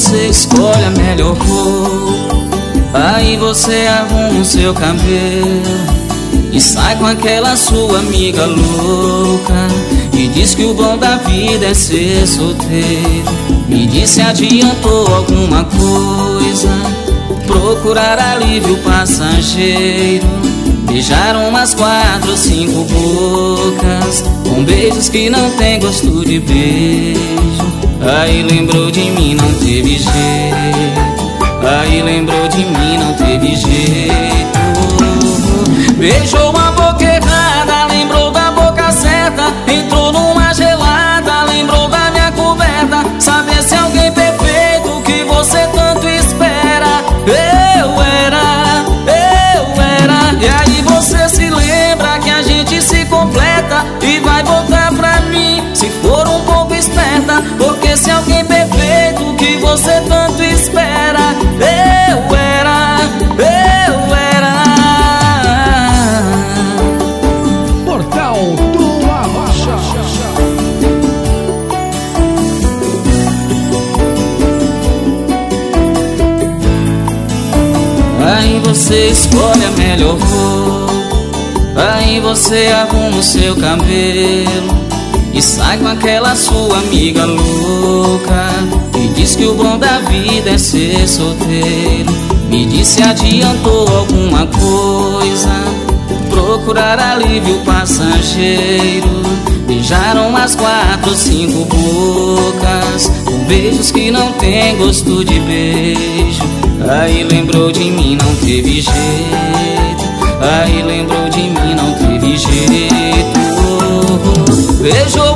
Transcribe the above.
você escolhe a melhor roupa, aí você arruma o seu cabelo e sai com aquela sua amiga louca e diz que o bom da vida é ser solteiro. Me disse adiantou alguma coisa, procurar alívio passageiro. Beijaram umas 4 ou 5 bocas, com beijos que não tem gosto de beijo. Aí lembrou de mim, não teve jeito. Aí lembrou de mim, não teve jeito. Beijou uma boca errada, lembrou da boca certa. Entrou numa gelada, lembrou da minha coberta. Saber se alguém perfeito que você tanto espera. Eu era. E aí você se lembra que a gente se completa e vai voltar pra mim se for um pouco esperta. Porque se alguém perfeito que você tanto espera, eu era. Portal do Arrocha. Aí você escolhe a melhor roupa, aí você arruma o seu cabelo e sai com aquela sua amiga louca e diz que o bom da vida é ser solteiro. Me disse adiantou alguma coisa, procurar alívio passageiro. Beijaram umas 4 ou 5 bocas, com beijos que não tem gosto de beijo. Aí lembrou de mim, não teve jeito. Aí lembrou de mim, não teve jeito. Beijou